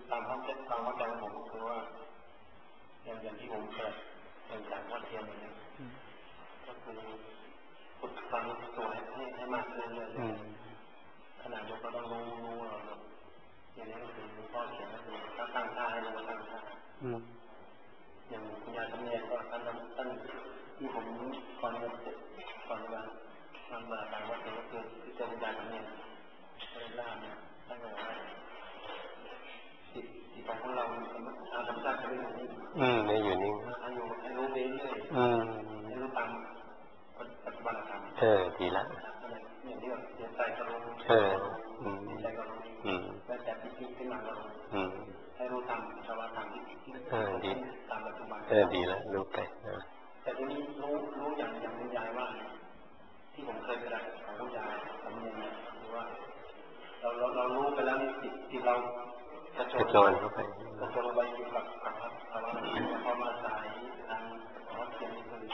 ตามความเข้าใจของผมคือว่าอย่างที่ผมเคยเป็นจากวัดเทียนอย่างนี้ก็คือฝึกความรู้ตัวให้มากขึ้นเรื่อยๆขนาดยกเราต้องรู้เราอย่างนี้ก็คือพ่อเขียนก็คือตั้งท่าให้เราตั้งท่าอย่างคุณยายจำเนียนก็ท่านที่ผมก่อนจะมาต่างวัดเทียนก็คือเจอคุณยายจำเนียนเรื่องล่าเนี่ยท่านบอกว่าจิตของเราธรรมชาติจะไม่อยู่นิ่งไม่อยู่นิ่งให้รู้ไปเรื่อยให้รู้ตามปัจจุบันธรรมดีละอย่างที่แบบเดี๋ยวใจก็รู้ใจก็รู้แล้วแต่ที่คิดขึ้นมาก็รู้ให้รู้ตามภาวะธรรมที่ดีตามปัจจุบันดีละรู้ไปแต่ทีนี้รู้อย่างคุณยายว่าที่ผมเคยไปได้ของคุณยายสำเนียงเนี่ยคือว่าเรารู้ไปแล้วนี่จิตเรากระโจนเข้าไปอยู่กับภาวะพอมาสายทางวัดเทียนนี่คือ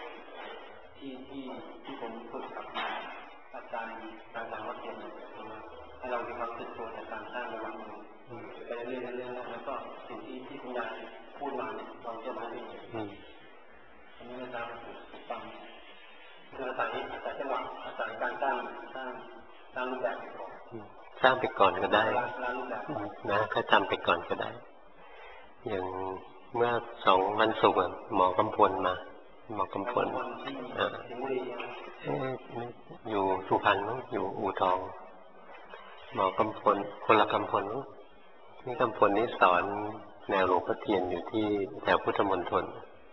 ที่ผมฝึกกับอาจารย์ทางวัดเทียนให้เรามีความติดตัวในการสร้างระวังไปเรื่อยๆแล้วก็สิ่งที่คุณยายพูดมาเนี่ยเราจะรู้เองอันนี้เป็นการฝึกฟังคืออาศัยจังหวะอาศัยการสร้างรูปแบบสร้างไปก่อนก็ได้นะถ้าจำไปก่อนก็ได้อย่างเมื่อ2 วันศุกร์หมอกำพลมาหมอกำพลอยู่สุพรรณอยู่อู่ทองหมอกำพลคนละกำพลนี่กำพลนี้สอนแนวหลวงพ่อเทียนอยู่ที่แถวพุทธมณฑล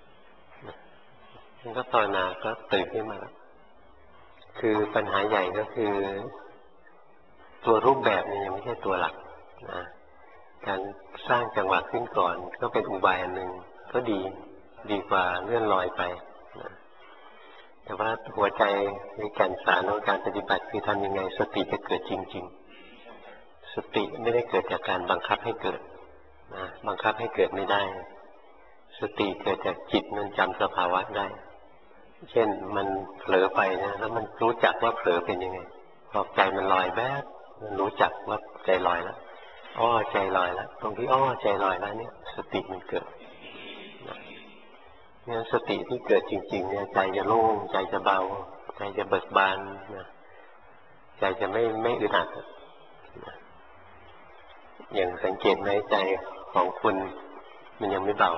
มันก็ตอนนาก็ตื่นขึ้นมาคือปัญหาใหญ่ก็คือตัวรูปแบบนี่ยังไม่ใช่ตัวหลักนะการสร้างจังหวะขึ้นก่อนก็เป็นอุบายอันหนึ่งก็ดีกว่าเลื่อนลอยไปนะแต่ว่าหัวใจในการสารของการปฏิบัติคือทำยังไงสติจะเกิดจริงๆสติไม่ได้เกิดจากการบังคับให้เกิดนะบังคับให้เกิดไม่ได้สติเกิดจากจิตมันจำสภาวะได้เช่นมันเผลอไปนะแล้วมันรู้จักว่าเผลอเป็นยังไงพอใจมันลอยแวบมันรู้จักว่าใจลอยแล้วใจลอยแล้วตรงที่ใจลอยแล้วเนี่ยสติมันเกิดเนี่ยสติที่เกิดจริงๆเนี่ยใจจะโล่งใจจะเบาใจจะเบิกบานนะใจจะไม่อึดอัดอย่างสังเกตไหมใจของคุณมันยังไม่เบา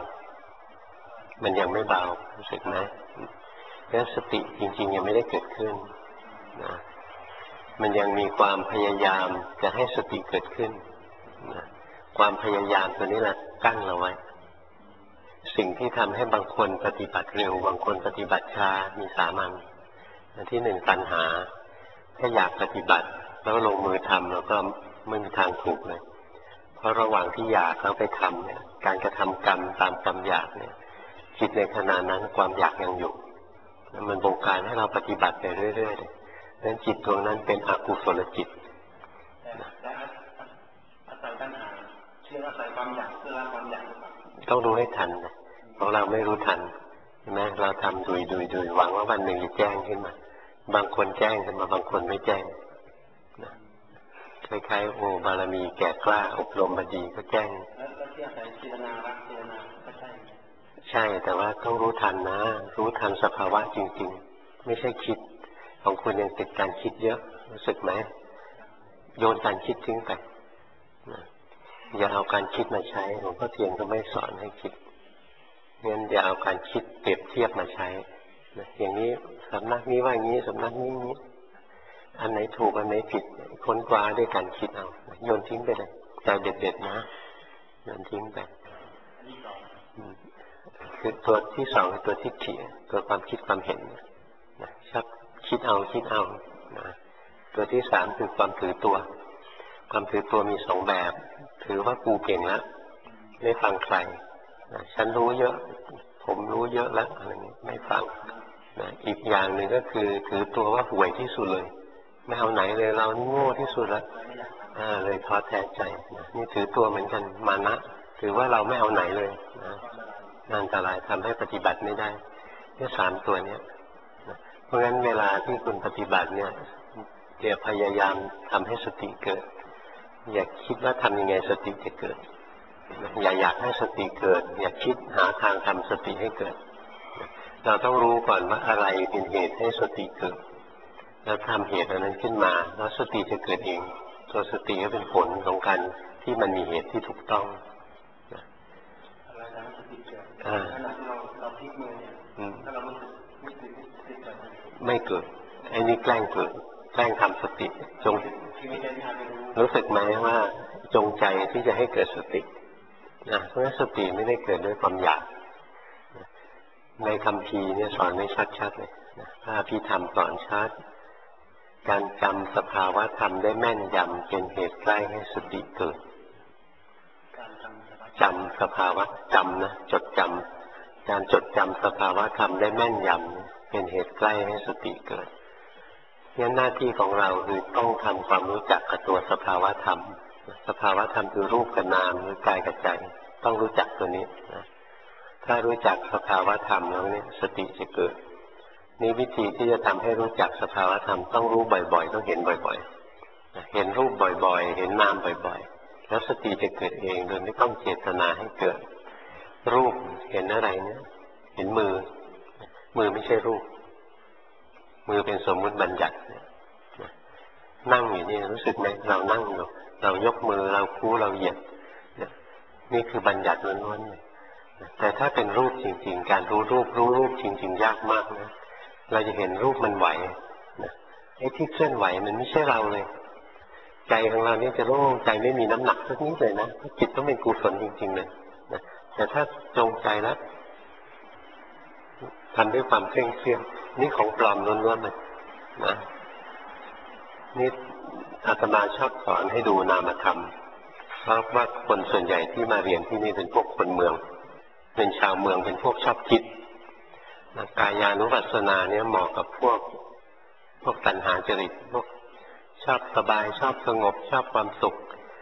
รู้สึกไหมแล้วสติจริงๆยังไม่ได้เกิดขึ้นนะมันยังมีความพยายามจะให้สติเกิดขึ้นนะความพยายามตัวนี้แหละกั้นเราไว้สิ่งที่ทำให้บางคนปฏิบัติเร็วบางคนปฏิบัติช้ามี3 อันที่1ตัณหาถ้าอยากปฏิบัติแล้วลงมือทำแล้วก็ไม่มีทางถูกเลยเพราะระหว่างที่อยากแล้วไปทำเนี่ยการกระทำกรรมตามกรรมอยากเนี่ยจิตในขณะนั้นความอยากยังอยู่มันบงการให้เราปฏิบัติไปเรื่อยๆนั้นจิตดวงนั้นเป็นอกุศลจิตและอาศัยตัณหาเชื่ออาศัยความอยากเพื่อละความอยากต้องรู้ให้ทันนะของเราไม่รู้ทันใช่ไหมเราทำดุยหวังว่าวันหนึ่งจะแจ้งขึ้นมาบางคนแจ้งขึ้นมาบางคนไม่แจ้งนะคล้ายๆบารมีแก่กล้าอบรมมาดีก็แจ้งแล้วที่อาศัยเจตนารักเจตนาก็ใช่แต่ว่าต้องรู้ทันนะรู้ทันสภาวะจริงๆไม่ใช่คิดของคุณยังติดการคิดเยอะรู้สึกไหมโยนการคิดทิ้งไปนะอย่าเอาการคิดมาใช้หลวงพ่อเทียนก็ไม่สอนให้คิดงั้นอย่าเอาการคิดเปรียบเทียบมาใช้นะอย่างนี้สำนักนี้ว่าอย่างนี้สำนักนี้นี้อันไหนถูกอันไหนผิดค้นคว้าด้วยการคิดเอาโยนทิ้งไปเลยใจเด็ดๆนะโยนทิ้งไปคือตัวที่2คือตัวทิฏฐิตัวความคิดความเห็นนะชอบคิดเอานะตัวที่3คือความถือตัวความถือตัวมี2แบบถือว่ากูเก่งแล้วไม่ฟังใครนะฉันรู้เยอะผมรู้เยอะแล้วอะไรนี้ไม่ฟังนะอีกอย่างหนึ่งก็คือถือตัวว่าห่วยที่สุดเลยไม่เอาไหนเลยเรานี่โง่ที่สุดแล้วเลยท้อแท้ใจนะนี่ถือตัวเหมือนกันมานะถือว่าเราไม่เอาไหนเลยนะอันตรายทำให้ปฏิบัติไม่ได้เนี่ย3ตัวเนี้ยเพราะงั้นเวลาที่คุณปฏิบัติเนี่ยอย่าพยายามทำให้สติเกิดอย่าคิดว่าทำยังไงสติจะเกิดอย่าอยากให้สติเกิดอย่าคิดหาทางทำสติให้เกิดเราต้องรู้ก่อนว่าอะไรเป็นเหตุให้สติเกิดแล้วทำเหตุอันนั้นขึ้นมาแล้วสติจะเกิดเองตัวสติก็เป็นผลของการที่มันมีเหตุที่ถูกต้องอะไรทำให้สติเกิดขณะที่เราพลิกมือเนี่ยถ้าเราไม่ติดไม่เกิดไอ้นี่แกล้งเกิดแกล้งทำสติจงรู้สึกไหมว่าจงใจที่จะให้เกิดสติเพราะฉะนั้นสติไม่ได้เกิดด้วยความอยากในคัมภีร์เนี่ยสอนไม่ชัดๆเลยพระอภิธรรมสอนชัดการจำสภาวะธรรมได้แม่นยำเป็นเหตุใกล้ให้สติเกิดจำสภาวะจำนะจดจำการจดจำสภาวะธรรมได้แม่นยำเป็นเหตุใกล้ให้สติเกิดงั้นหน้าที่ของเราคือต้องทำความรู้จักกับตัวสภาวะธรรมสภาวะธรรมคือรูปกับนามหรือกายกับใจต้องรู้จักตัวนี้นะถ้ารู้จักสภาวะธรรมแล้วเนี่ยสติจะเกิดนี่วิธีที่จะทำให้รู้จักสภาวะธรรมต้องรู้บ่อยๆต้องเห็นบ่อยๆเห็นรูปบ่อยๆเห็นนามบ่อยๆแล้วสติจะเกิดเองโดยไม่ต้องเจตนาให้เกิดรูปเห็นอะไรเนี่ยเห็นมือไม่ใช่รูปมือเป็นสมมุติบัญญัตินั่งอยู่นี่รู้สึกไหมเรานั่งอยู่เรายกมือเราคู่เราเหยียดนี่คือบัญญัติล้วนๆแต่ถ้าเป็นรูปจริงๆการรู้รูปจริงๆยากมากนะเราจะเห็นรูปมันไหวนะไอ้ที่เคลื่อนไหวมันไม่ใช่เราเลยใจของเราเนี่ยจะโล่งใจไม่มีน้ำหนักสักนิดเลยนะจิตต้องเป็นกุศลจริงๆเลยนะแต่ถ้าจงใจแล้วทำด้วยความเคร่งเครียดนี่ของปลอมล้วนๆเลยนะนี่อาตมาชอบสอนให้ดูนามธรรมเพราะว่าคนส่วนใหญ่ที่มาเรียนที่นี่เป็นพวกคนเมืองเป็นชาวเมืองเป็นพวกชอบคิดกายานุปัสสนาเนี่ยเหมาะกับพวกตัณหาจริตพวกชอบสบายชอบสงบชอบความสุข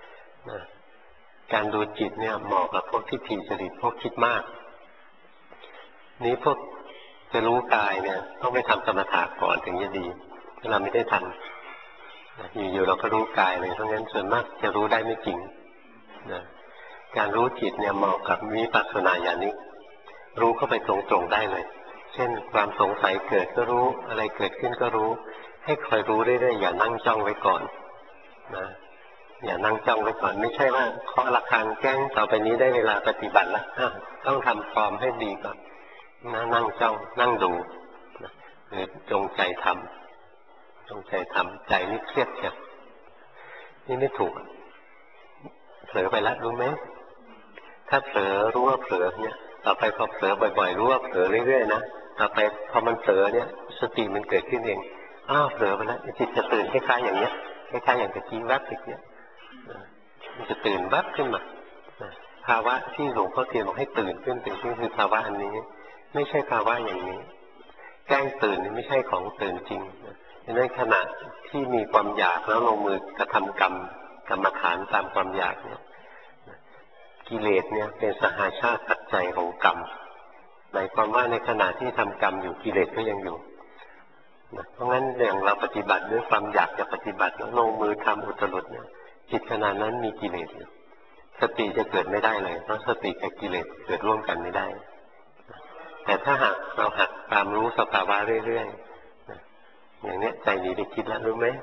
การดูจิตเนี่ยเหมาะกับพวกทิฏฐิจริตพวกคิดมากนี้พวกจะรู้กายเนี่ยต้องไปทำสมถะก่อนถึงจะดีถ้าเราไม่ได้ทำอยู่ๆเราก็รู้กายเลยเพราะงั้นส่วนมากจะรู้ได้ไม่จริงการรู้จิตเนี่ยเหมาะกับวิปัสสนาญาณิกรู้เข้าไปตรงๆได้เลยเช่นความสงสัยเกิดก็รู้อะไรเกิดขึ้นก็รู้ให้คอยรู้เรื่อยๆอย่านั่งจ้องไว้ก่อนนะอย่านั่งจ้องไว้ก่อนไม่ใช่ว่าเคาะระฆังแจ้งต่อไปนี้ได้เวลาปฏิบัติแล้วต้องทำฟอร์มให้ดีก่อนนั่งจ้องนั่งดูหรือจงใจทำใจนี่เครียดเฉียบนี่ไม่ถูกเผลอไปแล้วรู้ไหมถ้าเผลอรู้ว่าเผลอเนี่ยต่อไปพอเผลอบ่อยๆรู้ว่าเผลอเรื่อยๆนะต่อไปพอมันเผลอเนี่ยสติมันเกิดขึ้นเองเผลอไปแล้วจิตจะตื่นคล้ายๆอย่างเนี้ยคล้ายๆอย่างตะกี้แวบอีกเนี่ยมันจะตื่นแวบขึ้นมาภาวะที่หลวงพ่อเทียนบอกให้ตื่นขึ้นคือภาวะอันนี้ไม่ใช่ภาวะอย่างนี้แกล้งตื่นนี่ไม่ใช่ของตื่นจริงในขณะที่มีความอยากแล้วลงมือกระทำกรรมฐานตามความอยากเนี่ยกิเลสเนี่ยเป็นสหาชาติปัจจัยของกรรมหมายความว่าในขณะที่ทำกรรมอยู่กิเลสก็ยังอยู่เพราะงั้นอย่างเราปฏิบัติด้วยความอยากจะปฏิบัติแล้วลงมือทำอุตรุดเนี่ยจิตขณะนั้นมีกิเลสอยู่สติจะเกิดไม่ได้เลยเพราะสติกับกิเลสเกิดร่วมกันไม่ได้แต่ถ้าหากเราหัดตามรู้สภาวะเรื่อยๆอย่างนี้ใจหนีไปคิดแล้วรู้ไหม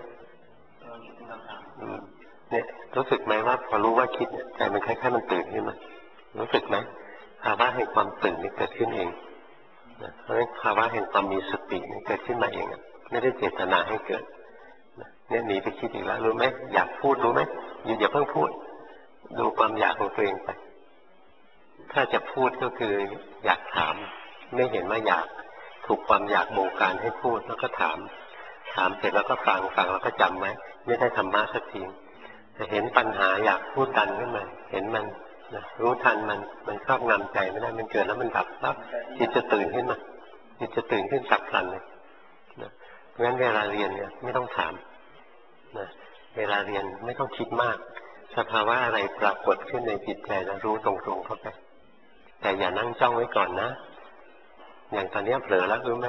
เนี่ยรู้สึกไหมว่าพอรู้ว่าคิดใจมันคล้ายๆมันตื่นขึ้นมารู้สึกไหมภาวะแห่งความตื่นนี่เกิดขึ้นเองเพราะฉะนั้นภาวะแห่งความมีสตินี่เกิดขึ้นมาเองไม่ได้เจตนาให้เกิดเนี่ยหนีไปคิดอีกแล้วรู้ไหมอยากพูดรู้ไหมอย่าเพิ่งพูดดูความอยากของตัวเองไปถ้าจะพูดก็คืออยากถามไม่เห็นว่าอยากถูกความอยากบงการให้พูดแล้วก็ถามเสร็จแล้วก็ฟังแล้วก็จำไว้ไม่ได้ธรรมะสักทีแต่เห็นปัญหาอยากพูดดันขึ้นมาเห็นมันรู้ทันมันครอบงำใจไม่ได้มันเกิดแล้วมันดับแล้วจิตจะตื่นขึ้นมาจิตจะตื่นขึ้นฉับพลันเลยเพราะฉะนั้นเวลาเรียนเนี่ยไม่ต้องถามเวลาเรียนไม่ต้องคิดมากสภาวะอะไรปรากฏขึ้นในจิตใจแล้วรู้ตรงๆเข้าไปแต่อย่านั่งจ้องไว้ก่อนนะอย่างตอนนี้เผลอแล้วรู้ไหม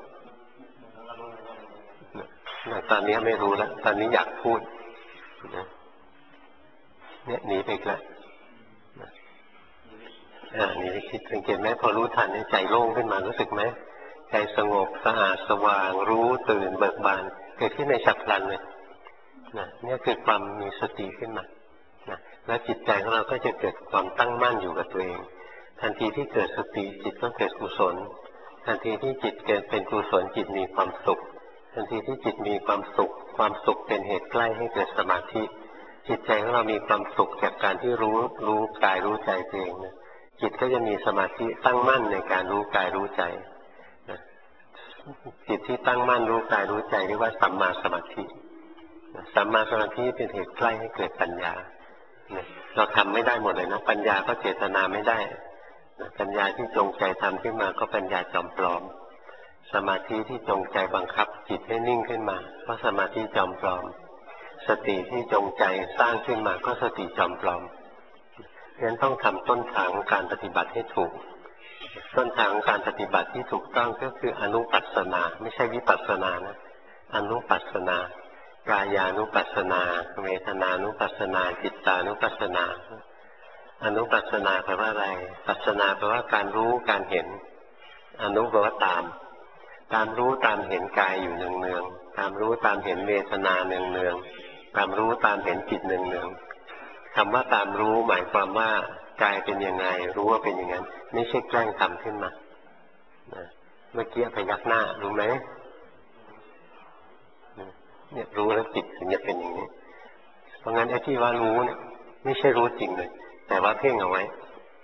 ตอนนี้ไม่รู้แล้วตอนนี้อยากพูดเนี่ยหนีไปแล้วนี่คิดสังเกตไหมพอรู้ทันใจโล่งขึ้นมารู้สึกไหมใจสงบสะอาดสว่างรู้ตื่นเบิกบานเกิดขึ้นในฉับพลันเลยนะนี่คือความมีสติขึ้นมานะแล้วจิตใจของเราก็จะเกิดความตั้งมั่นอยู่กับตัวเองทันทีที่เกิดสติจิตก็เกิดกุศลทันทีที่จิตเกิดเป็นกุศลจิตมีความสุขทันทีที่จิตมีความสุขความสุขเป็นเหตุใกล้ให้เกิดสมาธิจิตใจของเรามีความสุขจากการที่รู้กายรู้ใจตัวเองนะจิตก็จะมีสมาธิตั้งมั่นในการรู้กายรู้ใจนะจิตที่ตั้งมั่นรู้กายรู้ใจเรียกว่าสัมมาสมาธิสัมมาสมาธิเป็นเหตุใกล้ให้เกิดปัญญาเราทำไม่ได้หมดเลยนะปัญญาก็เจตนาไม่ได้ปัญญาที่จงใจทำขึ้นมาก็ปัญญาจอมปลอมสมาธิที่จงใจบังคับจิตให้นิ่งขึ้นมาก็สมาธิจอมปลอมสติที่จงใจสร้างขึ้นมาก็สติจอมปลอมฉะนั้นต้องทำต้นทางของการปฏิบัติให้ถูกต้นทางของการปฏิบัติที่ถูกต้องก็คืออนุปัสสนาไม่ใช่วิปัสสนานะอนุปัสสนากายานุปัสสนาเวทนานุปัสสนาจิตตานุปัสสนาอนุปัสสนาแปลว่าอะไรปัสสนาแปลว่าการรู้การเห็นอนุแปลว่าตามรู้ตามเห็นกายอยู่เนืองๆตามรู้ตามเห็นเวทนาเนืองๆตามรู้ตามเห็นจิตเนืองๆคำว่าตามรู้หมายความว่ากายเป็นยังไงรู้ว่าเป็นอย่างนั้นไม่ใช่แกล้งทำขึ้นมาเมื่อกี้พยักหน้ารู้ไหมเนี่ยรู้แล้วจิตถึงจะเป็นอย่างนี้เพราะงั้นไอ้ที่ว่ารู้เนี่ยไม่ใช่รู้จริงเลยแต่ว่าเพ่งเอาไว้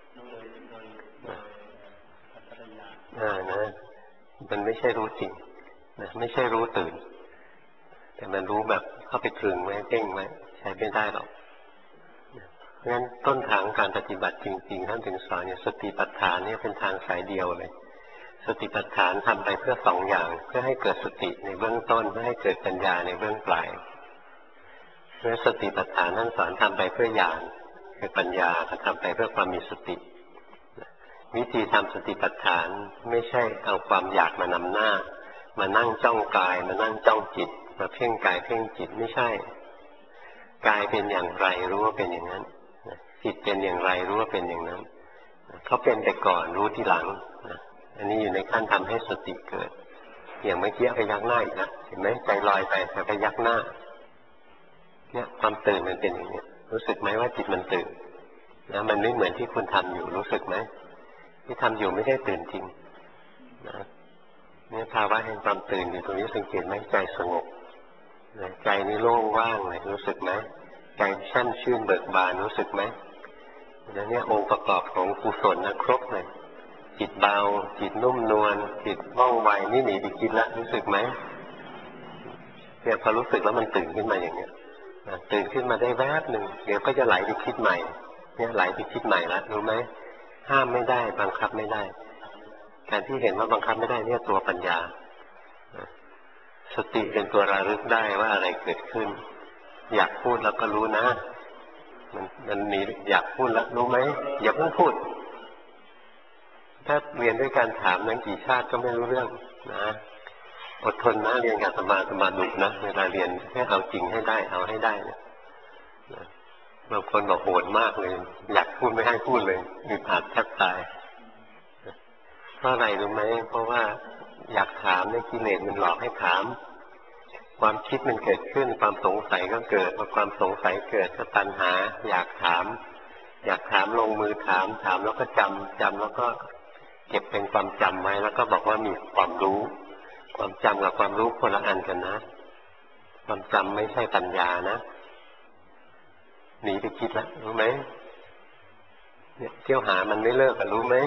นะมันไม่ใช่รู้จริงนะไม่ใช่รู้ตื่นแต่มันรู้แบบเข้าไปตรึงไว้เพ่งไว้ใช้ไม่ได้หรอกเพราะงั้นต้นทางการปฏิบัติจริงๆท่านถึงสอนเนี่ยสติปัฏฐานเนี่ยเป็นทางสายเดียวเลยสติปัฏฐานทำไปเพื่อสองอย่างเพื่อให้เกิดสติในเบื้องต้นเพื่อให้เกิดปัญญาในเบื้องปลายเพื่อสติปัฏฐานท่านสอนทำไปเพื่อญาณคือปัญญาทำไปเพื่อความมีสติวิธีทำสติปัฏฐานไม่ใช่เอาความอยากมานำหน้ามานั่งจ้องกายมานั่งจ้องจิตมาเพ่งกายเพ่งจิตไม่ใช่กายเป็นอย่างไรรู้ว่าเป็นอย่างนั้นจิตเป็นอย่างไรรู้ว่าเป็นอย่างนั้นเขาเป็นแต่ก่อนรู้ทีหลังอันนี้อยู่ในขั้นทำให้สติเกิดอย่างเมื่อกี้พยักหน้าอีกนะเห็นไหมใจลอยไปแต่พยักหน้าเนี่ยความตื่นมันเป็นอย่างนี้รู้สึกไหมว่าจิตมันตื่นนะมันไม่เหมือนที่คุณทำอยู่รู้สึกไหมที่ทำอยู่ไม่ได้ตื่นจริงนะเนี่ยภาวะแห่งความตื่นอยู่ตรงนี้สังเกตไหมใจสงบใจนี่โล่งว่างเลยรู้สึกไหมใจแช่มชื่นเบิกบานรู้สึกไหมแล้วเนี่ยองค์ประกอบของกุศลนะครบเลยจิตเบาจิตนุ่มนวลจิตว่องไวนี่หนีไปคิดละรู้สึกไหมเนี่ยพอรู้สึกแล้วมันตื่นขึ้นมาอย่างเนี้ยตื่นขึ้นมาได้แวบหนึ่งเดี๋ยวก็จะไหลไปคิดใหม่เนี่ยไหลไปคิดใหม่ละรู้ไหมห้ามไม่ได้บังคับไม่ได้การที่เห็นว่าบังคับไม่ได้เนี่ยตัวปัญญาสติเป็นตัวระลึกได้ว่าอะไรเกิดขึ้นอยากพูดแล้วก็รู้นะมันมีอยากพูดแล้วรู้ไหมอย่าเพิ่งพูดถ้าเรียนด้วยการถามนั้นกี่ชาติก็ไม่รู้เรื่องนะอดทนนะเรียนกับสมาดุนะเวลาเรียนให้เอาจริงให้ได้เอาให้ได้นะบางคนบอกโหดมากเลยอยากพูดไม่ให้พูดเลยอึดอัดแทบตายเพราะอะไรรู้ไหมเพราะว่าอยากถามในกิเลสมันหลอกให้ถามความคิดมันเกิดขึ้นความสงสัยก็เกิดพอความสงสัยเกิดก็ตัณหาอยากถามลงมือถามแล้วก็จำแล้วก็เก็บเป็นความจำไว้แล้วก็บอกว่ามีความรู้ความจำกับความรู้คนละอันกันนะความจำไม่ใช่ปัญญานะหนีไปคิดแล้วรู้ไหมเนี่ยเที่ยวหามันไม่เลิกรู้ไหม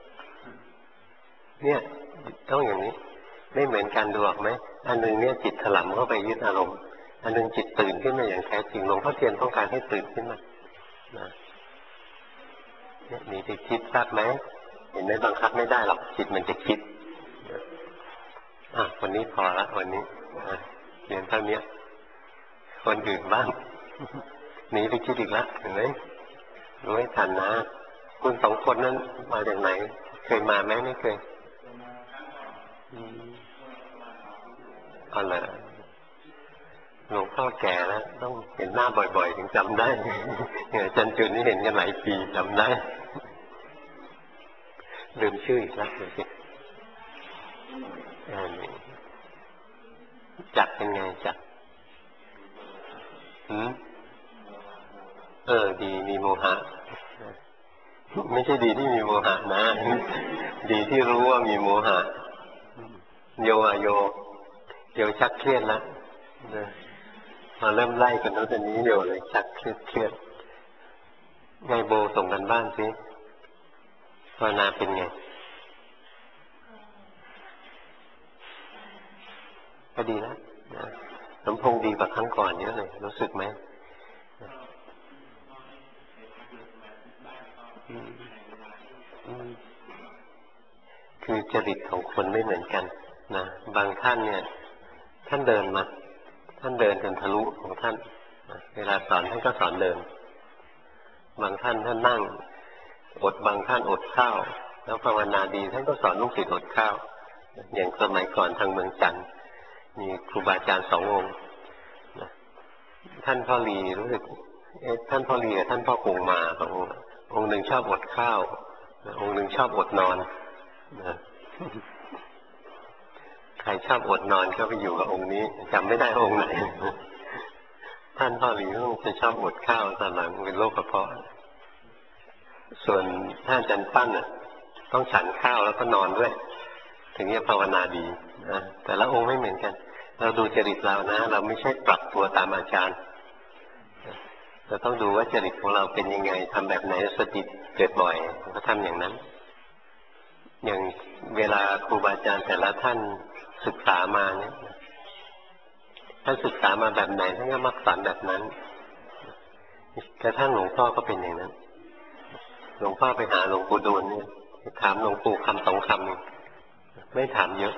เนี่ยต้องอย่างนี้ไม่เหมือนกันดูออกไหมอันนึงเนี่ยจิตถลำเข้าไปยึดอารมณ์อันนึงจิตตื่นขึ้นมาอย่างแท้จริงหลวงพ่อเทียนต้องการให้ตื่นขึ้นมาเนี่ยหนีไปคิดทราบไหมเห็นไหมบังคับไม่ได้หรอกจิตมันจะคิดวันนี้พอละวันนี้เรียนเท่านี้คนอื่นบ้างหนีไปคิดอีกแล้วเห็นไหมรู้ให้ทันนะคุณสองคนนั้นมาจากไหนเคยมาไหมไม่เคยอ๋อเหรอหลวงพ่อแก่แล้วต้องเห็นหน้าบ่อยๆถึงจำได้อาจารย์จุนนี่เห็นกันหลายปีจำได้ลืมชื่ออีกแล้วดูสิจักเป็นไงจักดีมีโมหะไม่ใช่ดีที่มีโมหะนะดีที่รู้ว่ามีโมหะโยชักเครียดแล้วมาเริ่มไล่กันแล้วตอนนี้โยเลยชักเครียดไงโบส่งกันบ้านสิภาวนาเป็นไงก็ดีแล้วสมพงษ์ดีกว่าครั้งก่อนเยอะเลยรู้สึกไหมคือจริตของคนไม่เหมือนกันนะบางท่านเนี่ยท่านเดินจนทะลุของท่านเวลาสอนท่านก็สอนเดินบางท่านนั่งบางท่านอดข้าวแล้วภาวนาดีท่านก็สอนลูกศิษย์อดข้าวอย่างสมัยก่อนทางเมืองจันทร์มีครูบาอาจารย์2 องค์ท่านพ่อลีรู้สึกท่านพ่อลีกับท่านพ่อคงมาองค์หนึ่งชอบอดข้าวองค์หนึ่งชอบอดนอนใครชอบอดนอนก็ไปอยู่กับองค์นี้จำไม่ได้องค์ไหนท่านพ่อลีจะชอบอดข้าวตอนหลังเป็นโรคกระเพาะส่วนท่านอาจารย์ปั้นต้องฉันข้าวแล้วก็นอนด้วยถึงจะภาวนาดีนะแต่ละองค์ไม่เหมือนกันเราดูจริตเรานะเราไม่ใช่ปรับตัวตามอาจารย์เราต้องดูว่าจริตของเราเป็นยังไงทำแบบไหนสติเกิดบ่อยก็ทำอย่างนั้นอย่างเวลาครูบาอาจารย์แต่ละท่านศึกษามาเนี่ยท่านศึกษามาแบบไหนท่านก็มักสอนแบบนั้นกระทั่งหลวงพ่อก็เป็นอย่างนั้นหลวงพ่อไปหาหลวงปู่ดูลเนี่ยถามหลวงปู่คำ2 คำไม่ถามเยอะ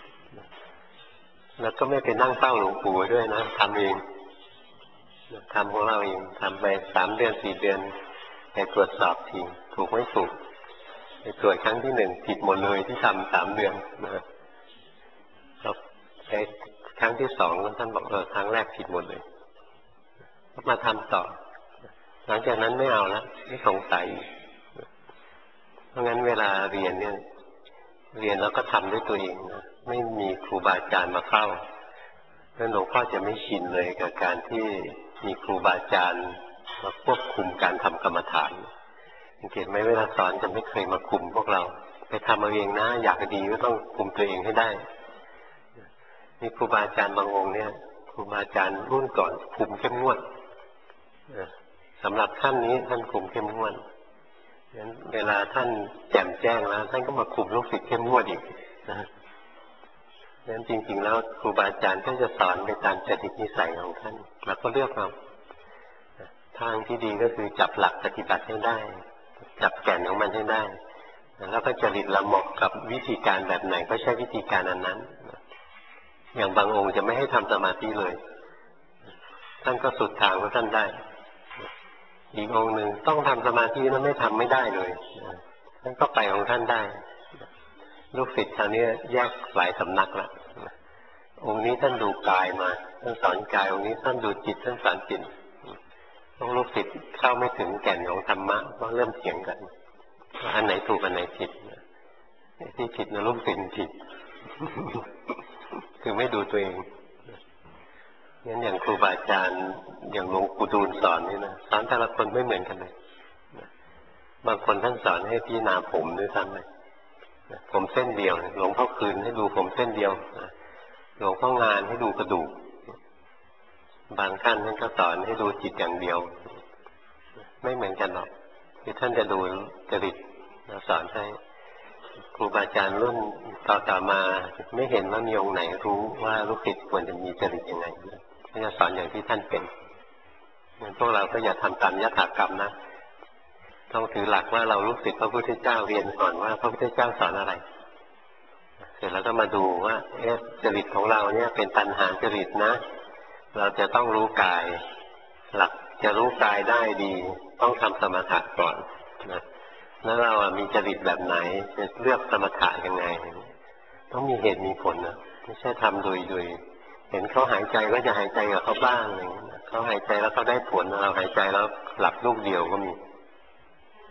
แล้วก็ไม่ไปนั่งเฝ้าหลวงปู่ด้วยนะทำเองทำของเราเองทำไป3 เดือน 4 เดือนไปตรวจสอบทีถูกไม่ถูกไปตรวจครั้งที่ 1ผิดหมดเลยที่ทำ3 เดือนนะครับไปครั้งที่ 2ท่านบอกครั้งแรกผิดหมดเลยมาทำต่อหลังจากนั้นไม่เอาแล้วไม่สงสัยเพราะงั้นเวลาเรียนเนี่ยเรียนแล้วก็ทำด้วยตัวเองนะไม่มีครูบาอาจารย์มาเข้าแล้วหลวงพ่อจะไม่ชินเลยกับการที่มีครูบาอาจารย์มาควบคุมการทำกรรมฐานสังเกตไหมเวลาสอนจะไม่เคยมาคุมพวกเราไปทำเอาเองนะอยากดีก็ต้องคุมตัวเองให้ได้มีครูบาอาจารย์บางองค์เนี่ยครูบาอาจารย์รุ่นก่อนคุมเข้มงวดสำหรับท่านนี้ท่านคุมเข้มงวดงั้นเวลาท่านแจ่มแจ้งแล้วท่านก็มาคุมลูกศิษย์เข้มงวดอีกนะงั้นจริงๆแล้วครูบาอาจารย์ท่านจะสอนไปตามจริตนิสัยของท่านเราก็เลือกเอาทางที่ดีก็คือจับหลักปฏิบัติให้ได้จับแก่นของมันให้ได้แล้วก็จริตเราเหมาะกับวิธีการแบบไหนก็ใช้วิธีการอันนั้นอย่างบางองค์จะไม่ให้ทำสมาธิเลยท่านก็สุดทางของท่านได้อีกองค์หนึ่งต้องทำสมาธินั้นไม่ทำไม่ได้เลยท่านก็ไปของท่านได้ลูกศิษย์คราวนี้แยกหลายสำนักละองค์นี้ท่านดูกายมาท่านสอนกายองค์นี้ท่านดูจิตท่านสอนจิตต้องลูกศิษย์เข้าไม่ถึงแก่นของธรรมะก็เริ่มเถียงกันว่าอันไหนถูกอันไหนผิดที่ผิดนะลูกศิษย์ผิดคือไม่ดูตัวเองงั้นอย่างครูบาอาจารย์อย่างหลวงปู่ดูลสอนนี่นะสอนแต่ละคนไม่เหมือนกันเลยบางคนท่านสอนให้พิจารณาผมด้วยซ้ำเลยผมเส้นเดียวหลวงพ่อคืนให้ดูผมเส้นเดียวหลวงพ่องานให้ดูกระดูกบางท่านท่านก็สอนให้ดูจิตอย่างเดียวไม่เหมือนกันหรอกคือท่านจะดูจริตสอนให้ครูบาอาจารย์รุ่นต่อมาไม่เห็นว่ามีองค์ไหนรู้ว่าลูกศิษย์ควรจะมีจริตยังไงท่านจะสอนอย่างที่ท่านเป็นงั้นพวกเราก็อย่าทำตามยถากรรมนะต้องถือหลักว่าเราลูกศิษย์พระพุทธเจ้าเรียนก่อนว่าพระพุทธเจ้าสอนอะไรเสร็จแล้วก็มาดูว่าจริตของเราเนี่ยเป็นตัณหาจริตนะเราจะต้องรู้กายหลักจะรู้กายได้ดีต้องทำสมถะก่อนนะแล้วเรามีจริตแบบไหนจะเลือกสมถะยังไงต้องมีเหตุมีผลนะไม่ใช่ทำโดยเห็นเขาหายใจก็จะหายใจกับเขาบ้างเขาหายใจแล้วเขาได้ผลเราหายใจแล้วหลับลูกเดียวก็มี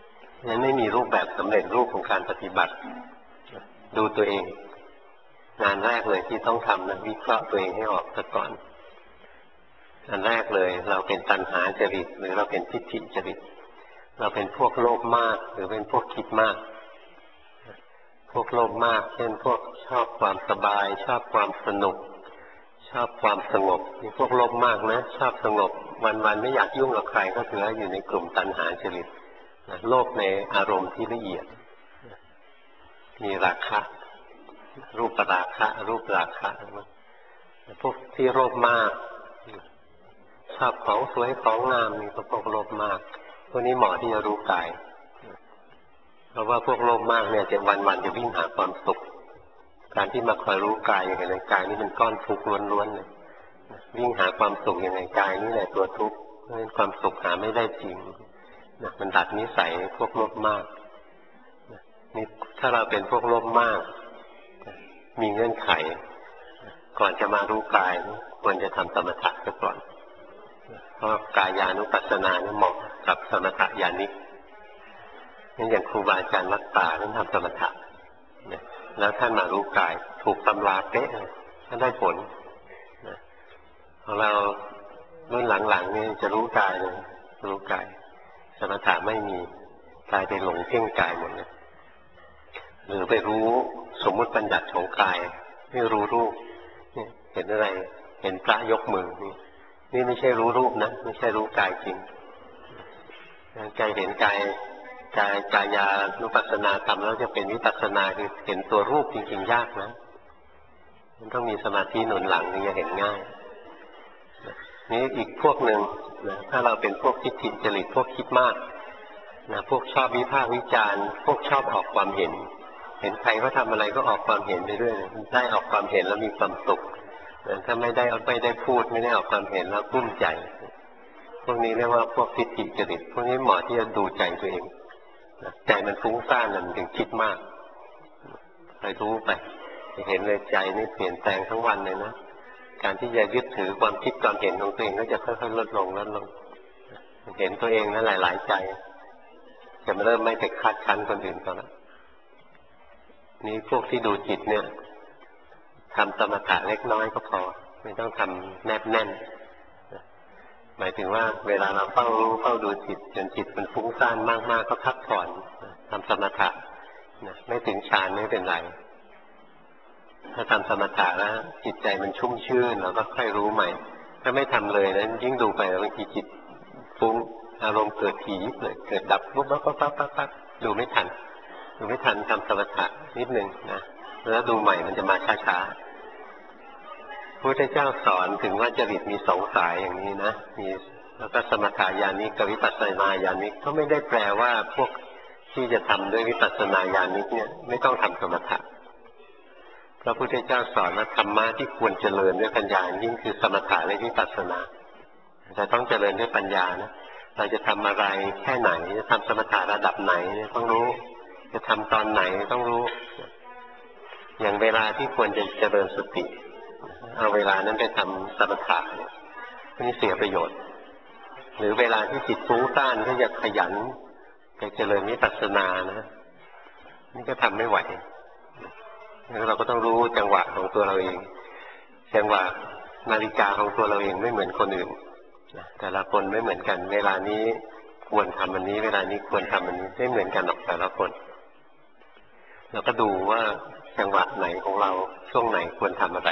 นั้นไม่มีรูปแบบสำเร็จรูปของการปฏิบัติดูตัวเองงานแรกเลยที่ต้องทำนะวิเคราะห์ตัวเองให้ออกซะก่อนอันแรกเลยเราเป็นตัณหาจริตหรือเราเป็นทิฏฐิจริตเราเป็นพวกโลภมากหรือเป็นพวกคิดมากพวกโลภมากเช่นพวกชอบความสบายชอบความสนุกชอบความสงบมีพวกโลภมากนะชอบสงบวันๆไม่อยากยุ่งกับใครก็ถือว่าอยู่ในกลุ่มตัณหาจริตโลภในอารมณ์ที่ละเอียดมีราคะรูปราคะรูปราคะพวกที่โลภมากชอบของสวยของงามมีพวกโลภมากพวกนี้เหมาะที่จะรู้กายเพราะว่าพวกโลภมากเนี่ยจะวันๆจะวิ่งหาความสุขการที่มาคอยรู้กายอย่างไรกายนี่เป็นก้อนทุกข์ล้วนๆเลยวิ่งหาความสุขอย่างไรกายนี่แหละตัวทุกข์เพราะฉะนั้นความสุขหาไม่ได้จริงมันดัดนิสัยพวกโลภมากนี่ถ้าเราเป็นพวกโลภมากมีเงื่อนไขก่อนจะมารู้กายควรจะทำสมถะซะก่อนเพราะกายานุปัสสนาเนี่ยเหมาะกับสมถะญาณิกนี่อย่างครูบาอาจารย์วัดป่าท่านทำสมถะแล้วท่านมารู้กายถูกตำราเป๊ะท่านได้ผลของเรารุ่นหลังๆนี่จะรู้กายเลยรู้กายสมถะไม่มีกลายไปหลงเพ่งกายหมดเลยหรือไปรู้สมมุติบัญญัติของกายไม่รู้รูปเห็นอะไรเห็นพระยกมือนี่ไม่ใช่รู้รูปนะไม่ใช่รู้กายจริงใจเห็นกายกายานุปัสสนาทำแล้วจะเป็นวิปัสสนาคือเห็นตัวรูปจริงๆยากนะมันต้องมีสมาธิหนุนหลังถึงจะเห็นง่ายนี่อีกพวกหนึ่งนะถ้าเราเป็นพวกทิฏฐิจริตพวกคิดมากนะพวกชอบวิพากษ์วิจารณ์พวกชอบออกความเห็นใครเขาทำอะไรก็ออกความเห็นไปเรื่อยได้ออกความเห็นแล้วมีความสุขถ้าไม่ได้พูดไม่ได้ออกความเห็นแล้วกลุ้มใจพวกนี้เรียกว่าพวกทิฏฐิจริตพวกนี้เหมาะที่จะดูใจตัวเองใจมันฟุ้งซ่านมันถึงคิดมากไปรู้ไปเห็นเลยใจนี่เปลี่ยนแปลงทั้งวันเลยนะการที่จะยึดถือความคิดความเห็นของตัวเองก็จะค่อยๆลดลงเห็นตัวเองนั้นหลายๆใจจะเริ่มไม่ไปคาดคั้นคนอื่นแล้วนี่พวกที่ดูจิตเนี่ยทำสมถะเล็กน้อยก็พอไม่ต้องทำแนบแน่นหมายถึงว่าเวลาเราเฝ้ารู้เฝ้าดูจิตจนจิตมันฟุ้งซ่านมากๆก็พักผ่อนทำสมถะไม่ถึงฌานไม่เป็นไรถ้าทำสมถะแล้วจิตใจมันชุ่มชื่นเราก็ค่อยรู้ใหม่ถ้าไม่ทำเลยนั้นยิ่งดูไปบางทีจิตฟุ้งอารมณ์เกิดถี่ยิบเลยเกิดดับปุ๊บปั๊บดูไม่ทันทำสมถะนิดนึงนะแล้วดูใหม่มันจะมาช้าๆพระพุทธเจ้าสอนถึงว่าจริตมีสองสายอย่างนี้นะมีแล้วก็สมถะญาณิกกับวิปัสสนาญาณิกก็ไม่ได้แปลว่าพวกที่จะทำด้วยวิปัสสนาญาณิกเนี่ยไม่ต้องทำสมถะพระพุทธเจ้าสอนว่าธรรมะที่ควรเจริญด้วยปัญญายิ่งคือสมถะและวิปัสสนาแต่ต้องเจริญด้วยปัญญานะเราจะทำอะไรแค่ไหนจะทำสมถะระดับไหนต้องรู้จะทำตอนไหนต้องรู้อย่างเวลาที่ควรจะเจริญสติเอาเวลานั้นไปทำสมถะนี่เสียประโยชน์หรือเวลาที่จิตฟุ้งซ่านก็จะขยันไปเจริญวิปัสสนานะนี่ก็ทำไม่ไหวเราก็ต้องรู้จังหวะของตัวเราเองจังหวะนาฬิกาของตัวเราเองไม่เหมือนคนอื่นแต่ละคนไม่เหมือนกันเวลานี้ควรทำอันนี้เวลานี้ควรทำอันนี้ไม่เหมือนกันหรอกแต่ละคนเราก็ดูว่าจังหวะไหนของเราช่วงไหนควรทำอะไร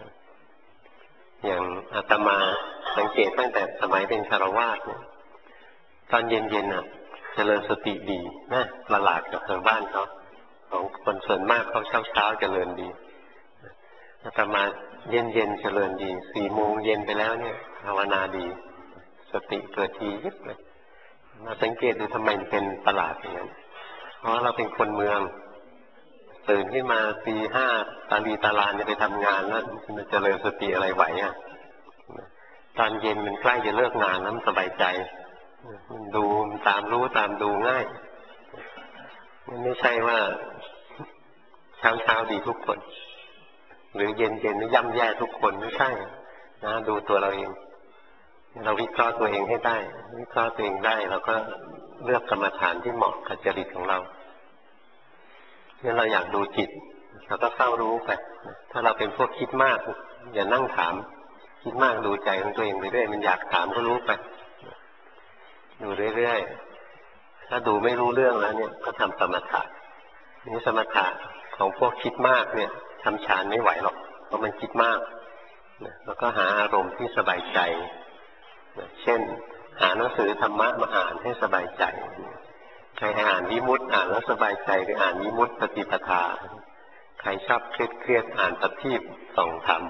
อย่างอาตมาสังเกตตั้งแต่สมัยเป็นคฤหัสถ์ตอนเย็นๆเจริญสติดีนะประหลาดกับชาวบ้านเขาของคนส่วนมากเขาเช้าเจริญดีอาตมาเย็นเจริญดี4 โมงเย็นไปแล้วเนี่ยภาวนาดีสติเกิดทียิบเลยมาสังเกตดูทำไมเป็นประหลาดอย่างนั้นเพราะเราเป็นคนเมืองตื่นขึ้นมาตี 5ตาลีตาลานจะไปทำงานแล้วมันเจริญสติอะไรไหวตอนเย็นมันใกล้จะเลิกงานแล้วมันสบายใจดูตามรู้ตามดูง่ายมันไม่ใช่ว่าเช้าดีทุกคนหรือเย็นย่ำแย่ทุกคนไม่ใช่นะดูตัวเราเองเราวิเคราะห์ตัวเองให้ได้วิเคราะห์ตัวเองได้เราก็เลือกกรรมฐานที่เหมาะกับจริตของเราเนี่ยเราอยากดูจิตเราก็เฝ้ารู้ไปถ้าเราเป็นพวกคิดมากอย่านั่งถามคิดมากดูใจของตัวเองไปเรื่อยมันอยากถามก็รู้ไปดูเรื่อยๆถ้าดูไม่รู้เรื่องแล้วเนี่ยก็ทำสมถะนี่สมถะของพวกคิดมากเนี่ยทำฌานไม่ไหวหรอกเพราะมันคิดมากแล้วก็หาอารมณ์ที่สบายใจเช่นหาหนังสือธรรมะมาอ่านให้สบายใจใครอ่านวิมุตติอ่านแล้วสบายใจไปอ่านวิมุตติปฏิปทาใครชอบเครียดอ่านปฏิปส่องธรรม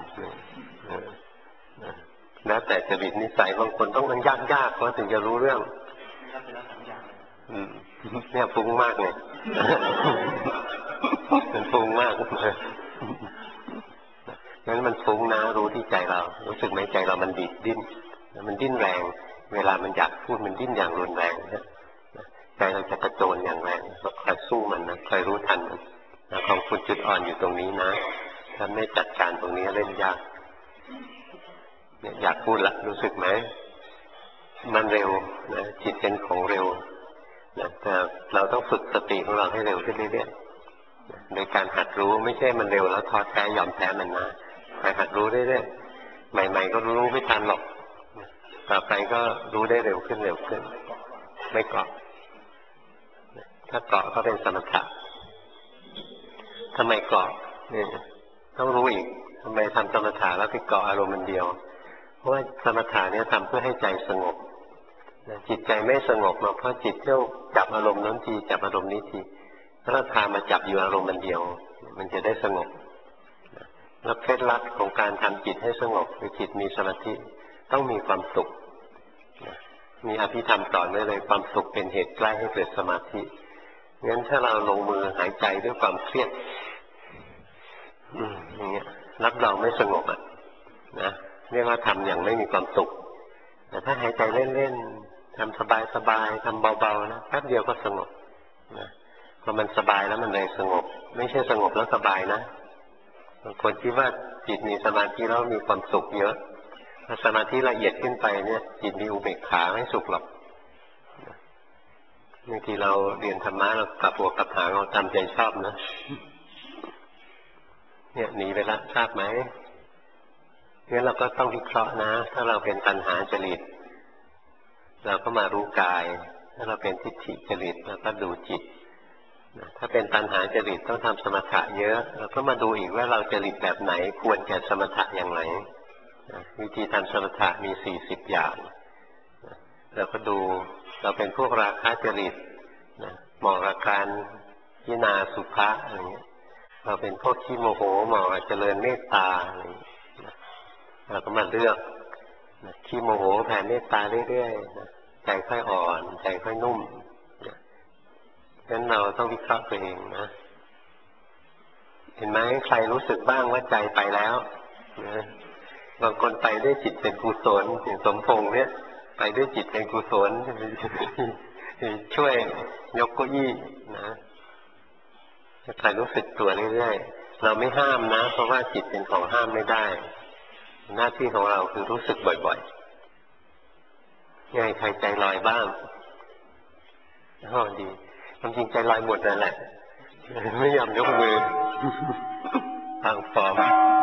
แล้วแต่จริตนิสัยบางคนต้องมันยากๆเขาถึงจะรู้เรื่องเนี่ยฟุ้งมากเลยมันฟุ้งมากงั้นมันฟุ้งนะรู้ที่ใจเรารู้สึกไหมใจเรามันดิ้นมันดิ้นแรงเวลามันอยากพูดมันดิ้นอย่างรุนแรงนะใจเราจะกระโจนอย่างแรงเราคอยสู้มันนะคอยรู้ทันมันของคุณจุดอ่อนอยู่ตรงนี้นะถ้าไม่จัดการตรงนี้เล่นยากเนี่ยอยากพูดละรู้สึกไหมมันเร็วนะจิตเป็นของเร็วนะแต่เราต้องฝึกสติของเราให้เร็วขึ้นเรื่อยๆโดยการหัดรู้ไม่ใช่มันเร็วแล้วท้อแท้ยอมแพ้มันนะไปหัดรู้เรื่อยๆใหม่ๆก็รู้ไม่ทันหรอกต่อไปก็รู้ได้เร็วขึ้นไม่เกาะถ้าเกาะก็เป็นสมถะทำไมเกาะเนี่ยต้องรู้อีกทำไมทำสมถะแล้วไปเกาะอารมณ์มันเดียวเพราะว่าสมถะเนี่ยทำเพื่อให้ใจสงบจิตใจไม่สงบมาเพราะจิตเที่ยวจับอารมณ์นั้นทีจับอารมณ์นี้ทีถ้าเราพามาจับอยู่อารมณ์มันเดียวมันจะได้สงบแล้วเคล็ดลับของการทำจิตให้สงบคือจิตมีสมาธิต้องมีความสุขมีอภิธรรมสอนไว้เลยความสุขเป็นเหตุใกล้ให้เกิดสมาธิงั้นถ้าเราลงมือหายใจด้วยความเครียดอย่างเงี้ยรับรองไม่สงบนะเรียกว่าทำอย่างไม่มีความสุขแต่ถ้าหายใจเล่นๆทำสบายๆทำเบาๆนะแป๊บเดียวก็สงบนะพอมันสบายแล้วมันเลยสงบไม่ใช่สงบแล้วสบายนะบางคนคิดว่าจิตมีสมาธิแล้วมีความสุขเยอะถ้าสมาธิละเอียดขึ้นไปเนี่ยจิตมีอุเบกขาไม่สุขหรอกบางทีเราเรียนธรรมะเรากลับหัวกลับหางเราทำใจชอบนะเนี่ยหนีไปละทราบไหมงั้นเราก็ต้องวิเคราะห์นะถ้าเราเป็นตัณหาจริตเราก็มารู้กายถ้าเราเป็นทิฏฐิจริตเราก็ดูจิตถ้าเป็นตัณหาจริตต้องทำสมถะเยอะเราก็มาดูอีกว่าเราจริตแบบไหนควรแก่สมถะอย่างไรวิธีทำสมถะมี40อย่างเราก็ดูเราเป็นพวกราคะจริตเหมาะกับการพิจารณาสุภะอะไรเงี้ยเราเป็นพวกขี้โมโหเหมาะกับเจริญเมตตาอะไรเราก็มาเลือกขี้โมโหแผ่เมตตาเรื่อยๆใจค่อยอ่อนใจค่อยนุ่มงั้นเราต้องวิเคราะห์ตัวเองนะเห็นไหมใครรู้สึกบ้างว่าใจไปแล้วบางคนไปด้วยจิตเป็นกุศลอย่างสมพงษ์เนี่ยไปด้วยจิตเป็นกุศลช่วยยกเก้าอี้นะใครรู้สึกตัวเรื่อยๆเราไม่ห้ามนะเพราะว่าจิตเป็นของห้ามไม่ได้หน้าที่ของเราคือรู้สึกบ่อยๆไงใครใจลอยบ้างดีความจริงใจลอยหมดนั่นแหละไม่ยอมยกมือทางฟอร์ม